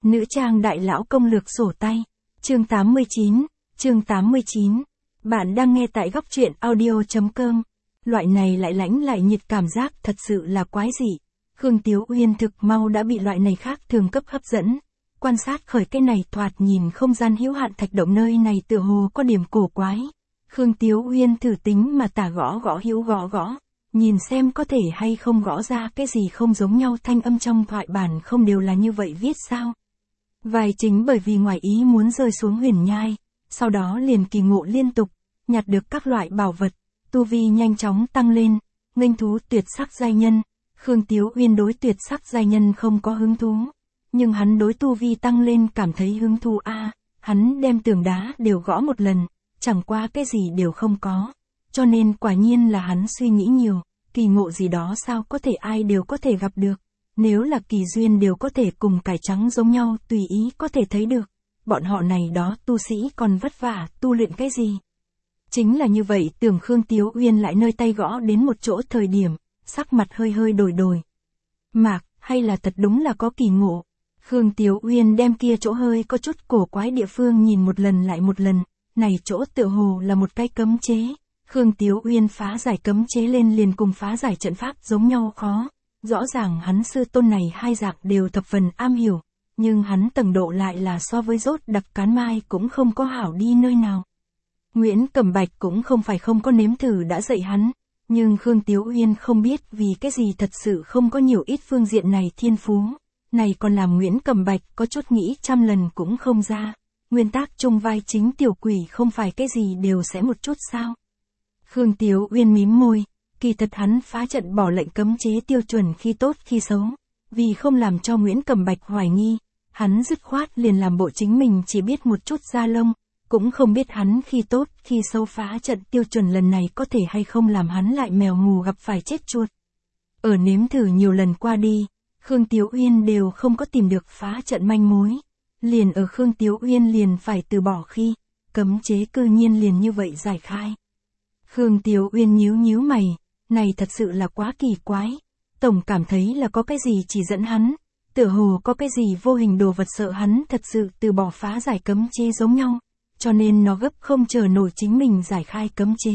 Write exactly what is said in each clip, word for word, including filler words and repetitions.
Nữ trang đại lão công lược sổ tay. Chương tám mươi chín, chương tám mươi chín. Bạn đang nghe tại góc truyện audio chấm com. Loại này lại lãnh lại nhiệt cảm giác thật sự là quái dị. Khương Tiếu Uyên thực mau đã bị loại này khác thường cấp hấp dẫn. Quan sát khởi cái này thoạt nhìn không gian hữu hạn thạch động nơi này tựa hồ có điểm cổ quái. Khương Tiếu Uyên thử tính mà tả gõ gõ hữu gõ gõ. Nhìn xem có thể hay không gõ ra cái gì không giống nhau, thanh âm trong thoại bản không đều là như vậy viết sao. Vài chính bởi vì ngoài ý muốn rơi xuống huyền nhai, sau đó liền kỳ ngộ liên tục, nhặt được các loại bảo vật, tu vi nhanh chóng tăng lên, nghênh thú tuyệt sắc giai nhân. Khương Tiếu Uyên đối tuyệt sắc giai nhân không có hứng thú, nhưng hắn đối tu vi tăng lên cảm thấy hứng thú a. À, hắn đem tường đá đều gõ một lần, chẳng qua cái gì đều không có, cho nên quả nhiên là hắn suy nghĩ nhiều, kỳ ngộ gì đó sao có thể ai đều có thể gặp được. Nếu là kỳ duyên đều có thể cùng cải trắng giống nhau tùy ý có thể thấy được, bọn họ này đó tu sĩ còn vất vả tu luyện cái gì. Chính là như vậy, tưởng Khương Tiếu Uyên lại nơi tay gõ đến một chỗ thời điểm, sắc mặt hơi hơi đổi đổi. Mạc, hay là thật đúng là có kỳ ngộ. Khương Tiếu Uyên đem kia chỗ hơi có chút cổ quái địa phương nhìn một lần lại một lần, này chỗ tựa hồ là một cái cấm chế. Khương Tiếu Uyên phá giải cấm chế lên liền cùng phá giải trận pháp giống nhau khó. Rõ ràng hắn sư tôn này hai dạng đều thập phần am hiểu, nhưng hắn tầng độ lại là so với rốt đặc cán mai cũng không có hảo đi nơi nào. Nguyễn Cẩm Bạch cũng không phải không có nếm thử đã dạy hắn, nhưng Khương Tiếu Uyên không biết vì cái gì thật sự không có nhiều ít phương diện này thiên phú, này còn làm Nguyễn Cẩm Bạch có chút nghĩ trăm lần cũng không ra. Nguyên tác chung vai chính tiểu quỷ không phải cái gì đều sẽ một chút sao. Khương Tiếu Uyên mím môi. Kỳ thật hắn phá trận bỏ lệnh cấm chế tiêu chuẩn khi tốt khi xấu, vì không làm cho Nguyễn Cẩm Bạch hoài nghi, hắn dứt khoát liền làm bộ chính mình chỉ biết một chút da lông, cũng không biết hắn khi tốt khi xấu phá trận tiêu chuẩn lần này có thể hay không làm hắn lại mèo mù gặp phải chết chuột. Ở nếm thử nhiều lần qua đi, Khương Tiếu Uyên đều không có tìm được phá trận manh mối, liền ở Khương Tiếu Uyên liền phải từ bỏ khi, cấm chế cư nhiên liền như vậy giải khai. Khương Tiếu Uyên nhíu nhíu mày. Này thật sự là quá kỳ quái, tổng cảm thấy là có cái gì chỉ dẫn hắn, tựa hồ có cái gì vô hình đồ vật sợ hắn thật sự từ bỏ phá giải cấm chế giống nhau, cho nên nó gấp không chờ nổi chính mình giải khai cấm chế.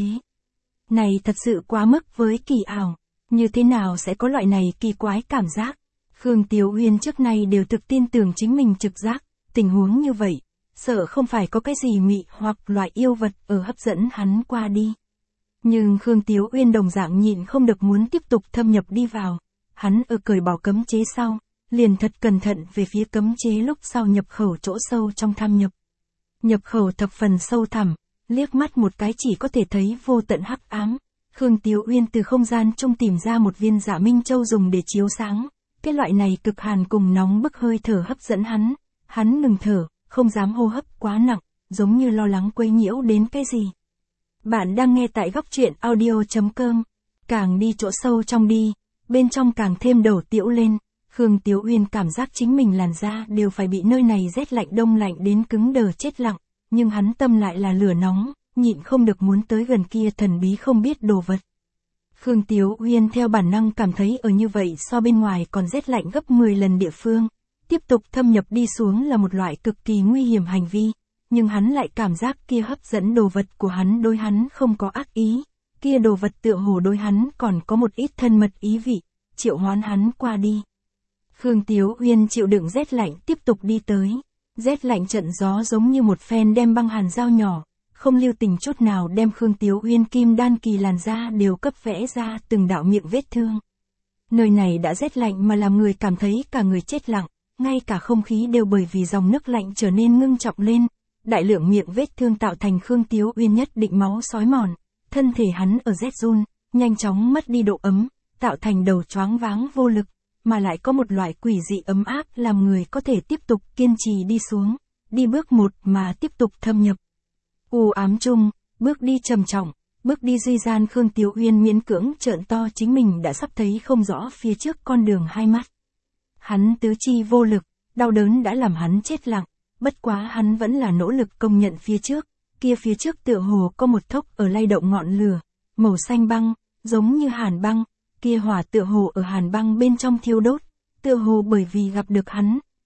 Này thật sự quá mức với kỳ ảo, như thế nào sẽ có loại này kỳ quái cảm giác. Khương Tiếu Uyên trước nay đều thực tin tưởng chính mình trực giác, tình huống như vậy, sợ không phải có cái gì mị hoặc loại yêu vật ở hấp dẫn hắn qua đi. Nhưng Khương Tiếu Uyên đồng dạng nhịn không được muốn tiếp tục thâm nhập đi vào. Hắn ở cởi bỏ cấm chế sau, liền thật cẩn thận về phía cấm chế lúc sau nhập khẩu chỗ sâu trong thâm nhập. Nhập khẩu thập phần sâu thẳm, liếc mắt một cái chỉ có thể thấy vô tận hắc ám. Khương Tiếu Uyên từ không gian trung tìm ra một viên Dạ Minh Châu dùng để chiếu sáng. Cái loại này cực hàn cùng nóng bức hơi thở hấp dẫn hắn. Hắn ngừng thở, không dám hô hấp quá nặng, giống như lo lắng quấy nhiễu đến cái gì. Bạn đang nghe tại góc truyện audio chấm com. Càng đi chỗ sâu trong đi, bên trong càng thêm đầu tiễu lên. Khương Tiếu Uyên cảm giác chính mình làn da đều phải bị nơi này rét lạnh đông lạnh đến cứng đờ chết lặng, nhưng hắn tâm lại là lửa nóng, nhịn không được muốn tới gần kia thần bí không biết đồ vật. Khương Tiếu Uyên theo bản năng cảm thấy ở như vậy so bên ngoài còn rét lạnh gấp mười lần địa phương, tiếp tục thâm nhập đi xuống là một loại cực kỳ nguy hiểm hành vi. Nhưng hắn lại cảm giác kia hấp dẫn đồ vật của hắn đối hắn không có ác ý, kia đồ vật tựa hồ đối hắn còn có một ít thân mật ý vị, triệu hoán hắn qua đi. Khương Tiếu Uyên chịu đựng rét lạnh tiếp tục đi tới, rét lạnh trận gió giống như một phen đem băng hàn dao nhỏ, không lưu tình chút nào đem Khương Tiếu Uyên kim đan kỳ làn da đều cấp vẽ ra từng đạo miệng vết thương. Nơi này đã rét lạnh mà làm người cảm thấy cả người chết lặng, ngay cả không khí đều bởi vì dòng nước lạnh trở nên ngưng trọng lên. Đại lượng miệng vết thương tạo thành Khương Tiếu Uyên nhất định máu xói mòn, thân thể hắn ở rét run, nhanh chóng mất đi độ ấm, tạo thành đầu choáng váng vô lực, mà lại có một loại quỷ dị ấm áp làm người có thể tiếp tục kiên trì đi xuống, đi bước một mà tiếp tục thâm nhập. U ám chung, bước đi trầm trọng, bước đi duy gian Khương Tiếu Uyên miễn cưỡng trợn to chính mình đã sắp thấy không rõ phía trước con đường hai mắt. Hắn tứ chi vô lực, đau đớn đã làm hắn chết lặng. Bất quá hắn vẫn là nỗ lực công nhận phía trước, kia phía trước tựa hồ có một thốc ở lay động ngọn lửa, màu xanh băng, giống như hàn băng, kia hỏa tựa hồ ở hàn băng bên trong thiêu đốt, tựa hồ bởi vì gặp được hắn,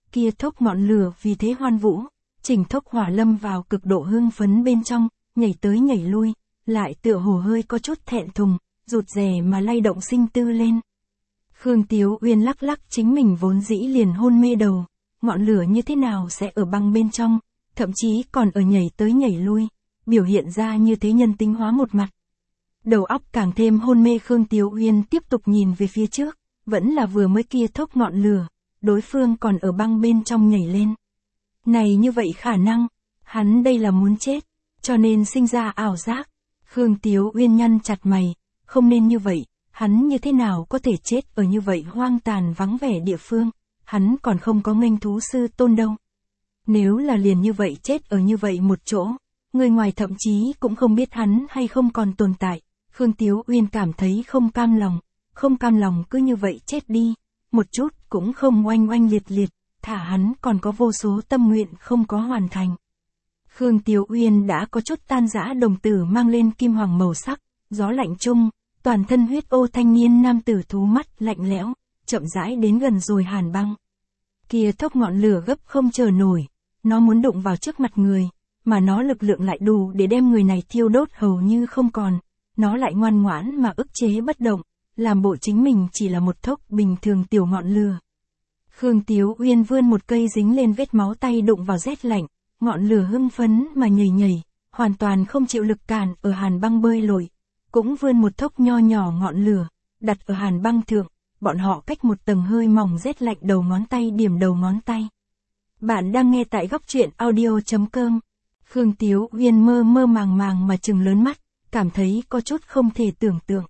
kia thốc ngọn lửa vì thế hoan vũ, Trình Thốc Hỏa lâm vào cực độ hưng phấn bên trong, nhảy tới nhảy lui, lại tựa hồ hơi có chút thẹn thùng, rụt rè mà lay động sinh tư lên. Khương Tiếu Uyên lắc lắc chính mình vốn dĩ liền hôn mê đầu, ngọn lửa như thế nào sẽ ở băng bên trong, thậm chí còn ở nhảy tới nhảy lui, biểu hiện ra như thế nhân tính hóa một mặt. Đầu óc càng thêm hôn mê Khương Tiếu Uyên tiếp tục nhìn về phía trước, vẫn là vừa mới kia thốc ngọn lửa, đối phương còn ở băng bên trong nhảy lên. Này như vậy khả năng, hắn đây là muốn chết, cho nên sinh ra ảo giác. Khương Tiếu Uyên nhăn chặt mày, không nên như vậy, hắn như thế nào có thể chết ở như vậy hoang tàn vắng vẻ địa phương, hắn còn không có nghênh thú sư tôn đâu. Nếu là liền như vậy chết ở như vậy một chỗ, người ngoài thậm chí cũng không biết hắn hay không còn tồn tại, Khương Tiếu Uyên cảm thấy không cam lòng, không cam lòng cứ như vậy chết đi, một chút cũng không oanh oanh liệt liệt, thả hắn còn có vô số tâm nguyện không có hoàn thành. Khương Tiếu Uyên đã có chút tan rã đồng tử mang lên kim hoàng màu sắc, gió lạnh chung, toàn thân huyết ô thanh niên nam tử thú mắt lạnh lẽo, chậm rãi đến gần rồi Hàn Băng. Kia thốc ngọn lửa gấp không chờ nổi, nó muốn đụng vào trước mặt người, mà nó lực lượng lại đủ để đem người này thiêu đốt hầu như không còn, nó lại ngoan ngoãn mà ức chế bất động, làm bộ chính mình chỉ là một thốc bình thường tiểu ngọn lửa. Khương Tiếu Uyên vươn một cây dính lên vết máu tay đụng vào rét lạnh, ngọn lửa hưng phấn mà nhảy nhảy, hoàn toàn không chịu lực cản ở Hàn Băng bơi lội, cũng vươn một thốc nho nhỏ ngọn lửa, đặt ở Hàn Băng thượng, bọn họ cách một tầng hơi mỏng rét lạnh đầu ngón tay điểm đầu ngón tay. Bạn đang nghe tại góc truyện audio chấm com. Khương Tiếu Uyên mơ mơ màng màng mà trừng lớn mắt, cảm thấy có chút không thể tưởng tượng.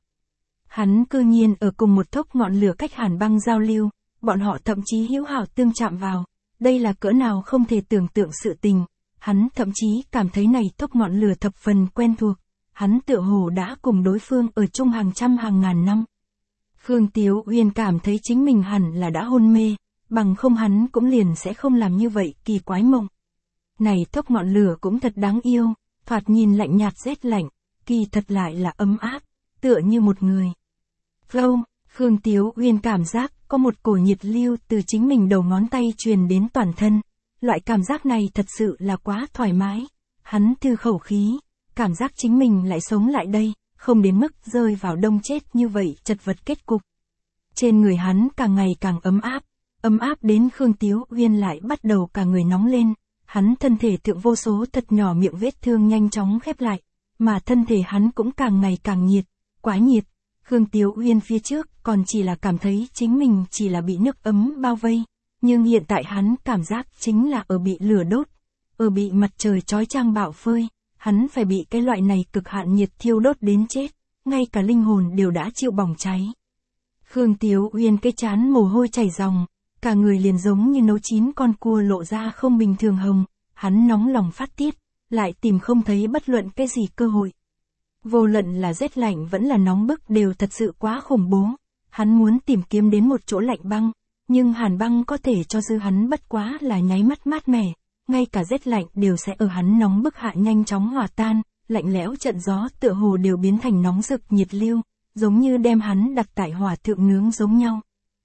Hắn cư nhiên ở cùng một thốc ngọn lửa cách Hàn Băng giao lưu, bọn họ thậm chí hữu hảo tương chạm vào, đây là cỡ nào không thể tưởng tượng sự tình, hắn thậm chí cảm thấy này thốc ngọn lửa thập phần quen thuộc, hắn tựa hồ đã cùng đối phương ở chung hàng trăm hàng ngàn năm. Khương Tiếu Uyên cảm thấy chính mình hẳn là đã hôn mê, bằng không hắn cũng liền sẽ không làm như vậy kỳ quái mộng. Này thốc ngọn lửa cũng thật đáng yêu, thoạt nhìn lạnh nhạt rét lạnh, kỳ thật lại là ấm áp, tựa như một người. Gâu, Khương Tiếu Uyên cảm giác có một cổ nhiệt lưu từ chính mình đầu ngón tay truyền đến toàn thân, loại cảm giác này thật sự là quá thoải mái, hắn thư khẩu khí, cảm giác chính mình lại sống lại đây, không đến mức rơi vào đông chết như vậy chật vật kết cục. Trên người hắn càng ngày càng ấm áp, ấm áp đến Khương Tiếu Uyên lại bắt đầu cả người nóng lên, hắn thân thể thượng vô số thật nhỏ miệng vết thương nhanh chóng khép lại, mà thân thể hắn cũng càng ngày càng nhiệt, quá nhiệt. Khương Tiếu Uyên phía trước còn chỉ là cảm thấy chính mình chỉ là bị nước ấm bao vây, nhưng hiện tại hắn cảm giác chính là ở bị lửa đốt, ở bị mặt trời chói chang bạo phơi, hắn phải bị cái loại này cực hạn nhiệt thiêu đốt đến chết, ngay cả linh hồn đều đã chịu bỏng cháy. Khương Tiếu Uyên cái chán mồ hôi chảy ròng, cả người liền giống như nấu chín con cua lộ ra không bình thường hồng, hắn nóng lòng phát tiết, lại tìm không thấy bất luận cái gì cơ hội. Vô luận là rét lạnh vẫn là nóng bức đều thật sự quá khủng bố, hắn muốn tìm kiếm đến một chỗ lạnh băng, nhưng Hàn Băng có thể cho dư hắn bất quá là nháy mắt mát mẻ, ngay cả rét lạnh đều sẽ ở hắn nóng bức hạ nhanh chóng hòa tan, lạnh lẽo trận gió tựa hồ đều biến thành nóng rực nhiệt lưu, giống như đem hắn đặt tại hỏa thượng nướng giống nhau.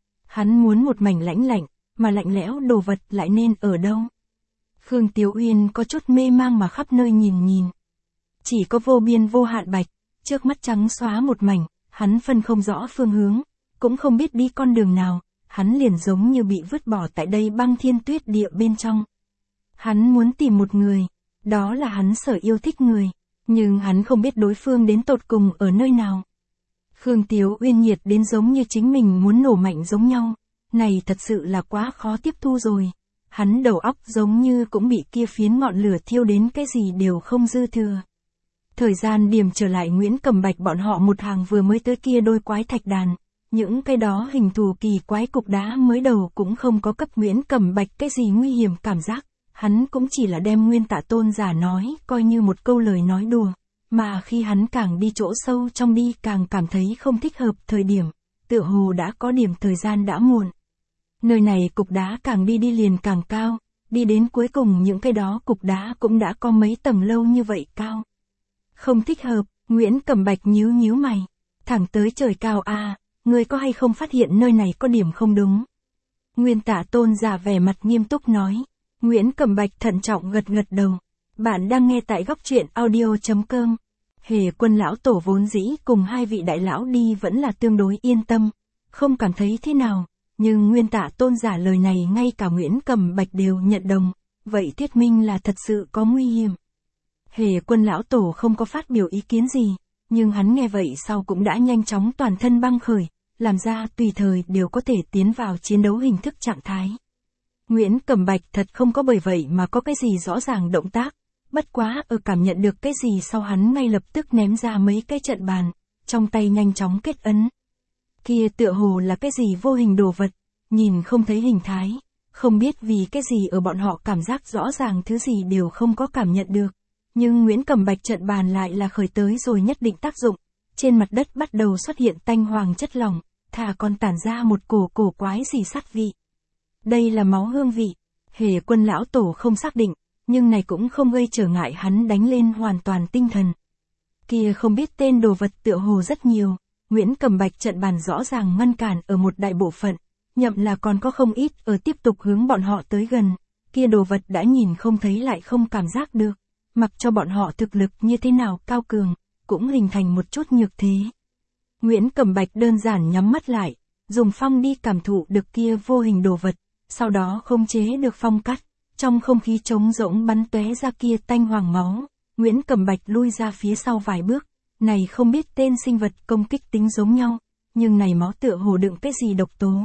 Hắn muốn một mảnh lãnh lạnh, mà lạnh lẽo đồ vật lại nên ở đâu? Khương Tiếu Uyên có chút mê mang mà khắp nơi nhìn nhìn. Chỉ có vô biên vô hạn bạch, trước mắt trắng xóa một mảnh, hắn phân không rõ phương hướng, cũng không biết đi con đường nào, hắn liền giống như bị vứt bỏ tại đây băng thiên tuyết địa bên trong. Hắn muốn tìm một người, đó là hắn sở yêu thích người, nhưng hắn không biết đối phương đến tột cùng ở nơi nào. Khương Tiếu Uyên nhiệt đến giống như chính mình muốn nổ mạnh giống nhau, này thật sự là quá khó tiếp thu rồi. Hắn đầu óc giống như cũng bị kia phiến ngọn lửa thiêu đến cái gì đều không dư thừa. Thời gian điểm trở lại Nguyễn Cẩm Bạch bọn họ một hàng vừa mới tới kia đôi quái thạch đàn, những cái đó hình thù kỳ quái cục đá mới đầu cũng không có cấp Nguyễn Cẩm Bạch cái gì nguy hiểm cảm giác, hắn cũng chỉ là đem Nguyên Tạ Tôn giả nói coi như một câu lời nói đùa, mà khi hắn càng đi chỗ sâu trong đi càng cảm thấy không thích hợp thời điểm, tựa hồ đã có điểm thời gian đã muộn. Nơi này cục đá càng đi đi liền càng cao, đi đến cuối cùng những cái đó cục đá cũng đã có mấy tầng lâu như vậy cao. Không thích hợp, Nguyễn Cẩm Bạch nhíu nhíu mày, thẳng tới trời cao a, à, ngươi có hay không phát hiện nơi này có điểm không đúng? Nguyên Tả Tôn giả vẻ mặt nghiêm túc nói. Nguyễn Cẩm Bạch thận trọng gật gật đầu. Bạn đang nghe tại góc truyện audio.com. Hề Quân lão tổ vốn dĩ cùng hai vị đại lão đi vẫn là tương đối yên tâm, không cảm thấy thế nào, nhưng Nguyên Tả Tôn giả lời này ngay cả Nguyễn Cẩm Bạch đều nhận đồng, vậy thuyết minh là thật sự có nguy hiểm. Hề Quân lão tổ không có phát biểu ý kiến gì, nhưng hắn nghe vậy sau cũng đã nhanh chóng toàn thân băng khởi, làm ra tùy thời đều có thể tiến vào chiến đấu hình thức trạng thái. Nguyễn Cẩm Bạch thật không có bởi vậy mà có cái gì rõ ràng động tác, bất quá ở cảm nhận được cái gì sau hắn ngay lập tức ném ra mấy cái trận bàn, trong tay nhanh chóng kết ấn. Kia tựa hồ là cái gì vô hình đồ vật, nhìn không thấy hình thái, không biết vì cái gì ở bọn họ cảm giác rõ ràng thứ gì đều không có cảm nhận được. Nhưng Nguyễn Cẩm Bạch trận bàn lại là khởi tới rồi nhất định tác dụng, trên mặt đất bắt đầu xuất hiện tanh hoàng chất lỏng, thà còn tản ra một cổ cổ quái gì sát vị. Đây là máu hương vị, Hề Quân lão tổ không xác định, nhưng này cũng không gây trở ngại hắn đánh lên hoàn toàn tinh thần. Kia không biết tên đồ vật tựa hồ rất nhiều, Nguyễn Cẩm Bạch trận bàn rõ ràng ngăn cản ở một đại bộ phận, nhậm là còn có không ít ở tiếp tục hướng bọn họ tới gần, kia đồ vật đã nhìn không thấy lại không cảm giác được, mặc cho bọn họ thực lực như thế nào cao cường, cũng hình thành một chút nhược thế. Nguyễn Cẩm Bạch đơn giản nhắm mắt lại, dùng phong đi cảm thụ được kia vô hình đồ vật, sau đó khống chế được phong cắt, trong không khí trống rỗng bắn tóe ra kia tanh hoàng máu, Nguyễn Cẩm Bạch lui ra phía sau vài bước, này không biết tên sinh vật công kích tính giống nhau, nhưng này máu tựa hồ đựng cái gì độc tố.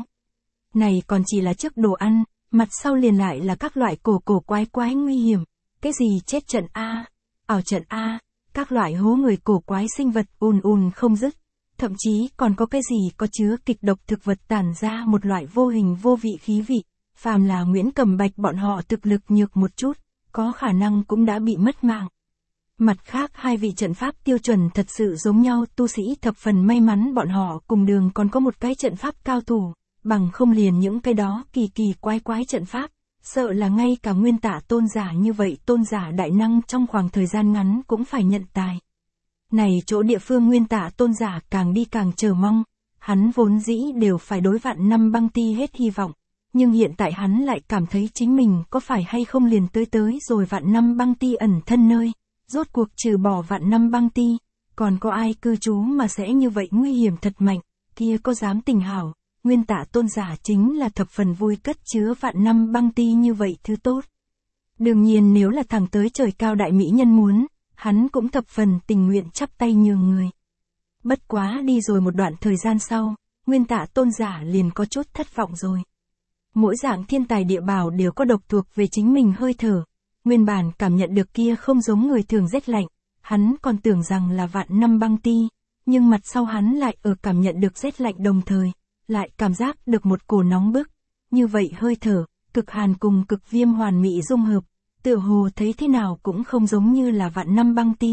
Này còn chỉ là trước đồ ăn, mặt sau liền lại là các loại cổ cổ quái quái nguy hiểm, cái gì chết trận A, ảo trận A, các loại hố người cổ quái sinh vật ùn ùn không dứt, thậm chí còn có cái gì có chứa kịch độc thực vật tản ra một loại vô hình vô vị khí vị, phàm là Nguyễn Cẩm Bạch bọn họ thực lực nhược một chút, có khả năng cũng đã bị mất mạng. Mặt khác hai vị trận pháp tiêu chuẩn thật sự giống nhau, tu sĩ thập phần may mắn bọn họ cùng đường còn có một cái trận pháp cao thủ, bằng không liền những cái đó kỳ kỳ quái quái trận pháp, sợ là ngay cả Nguyên Tả Tôn giả như vậy tôn giả đại năng trong khoảng thời gian ngắn cũng phải nhận tài. Này chỗ địa phương Nguyên Tả Tôn giả càng đi càng chờ mong, hắn vốn dĩ đều phải đối vạn năm băng ti hết hy vọng, nhưng hiện tại hắn lại cảm thấy chính mình có phải hay không liền tới tới rồi vạn năm băng ti ẩn thân nơi, rốt cuộc trừ bỏ vạn năm băng ti, còn có ai cư trú mà sẽ như vậy nguy hiểm thật mạnh, kia có dám tình hảo. Nguyên Tả Tôn giả chính là thập phần vui cất chứa vạn năm băng ti như vậy thứ tốt. Đương nhiên nếu là thẳng tới trời cao đại mỹ nhân muốn, hắn cũng thập phần tình nguyện chắp tay nhường người. Bất quá đi rồi một đoạn thời gian sau, Nguyên Tả Tôn giả liền có chút thất vọng rồi. Mỗi dạng thiên tài địa bảo đều có độc thuộc về chính mình hơi thở. Nguyên bản cảm nhận được kia không giống người thường rét lạnh, hắn còn tưởng rằng là vạn năm băng ti, nhưng mặt sau hắn lại ở cảm nhận được rét lạnh đồng thời, lại cảm giác được một cổ nóng bức. Như vậy hơi thở, cực hàn cùng cực viêm hoàn mỹ dung hợp, tựa hồ thấy thế nào cũng không giống như là vạn năm băng ti.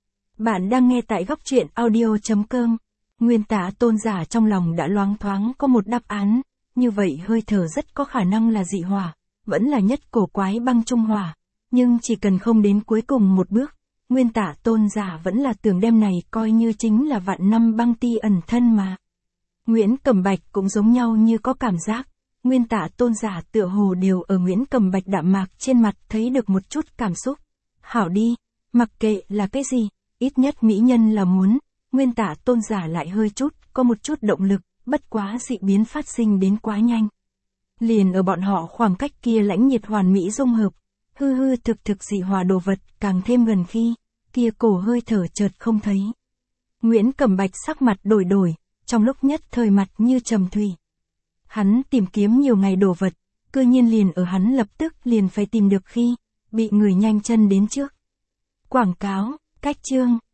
Bạn đang nghe tại góc truyện audio.com. Nguyên Tả Tôn giả trong lòng đã loáng thoáng có một đáp án, như vậy hơi thở rất có khả năng là dị hỏa, vẫn là nhất cổ quái băng trung hỏa, nhưng chỉ cần không đến cuối cùng một bước, Nguyên Tả Tôn giả vẫn là tưởng đem này coi như chính là vạn năm băng ti ẩn thân mà. Nguyễn Cẩm Bạch cũng giống nhau như có cảm giác, Nguyên Tả Tôn giả tựa hồ đều ở Nguyễn Cẩm Bạch đạm mạc trên mặt thấy được một chút cảm xúc. Hảo đi, mặc kệ là cái gì, ít nhất mỹ nhân là muốn, Nguyên Tả Tôn giả lại hơi chút, có một chút động lực, bất quá dị biến phát sinh đến quá nhanh. Liền ở bọn họ khoảng cách kia lãnh nhiệt hoàn mỹ dung hợp, hư hư thực thực dị hòa đồ vật càng thêm gần khi, kia cổ hơi thở chợt không thấy. Nguyễn Cẩm Bạch sắc mặt đổi đổi, trong lúc nhất thời mặt như trầm thủy. Hắn tìm kiếm nhiều ngày đồ vật, cư nhiên liền ở hắn lập tức liền phải tìm được khi, bị người nhanh chân đến trước. Quảng cáo, cách chương.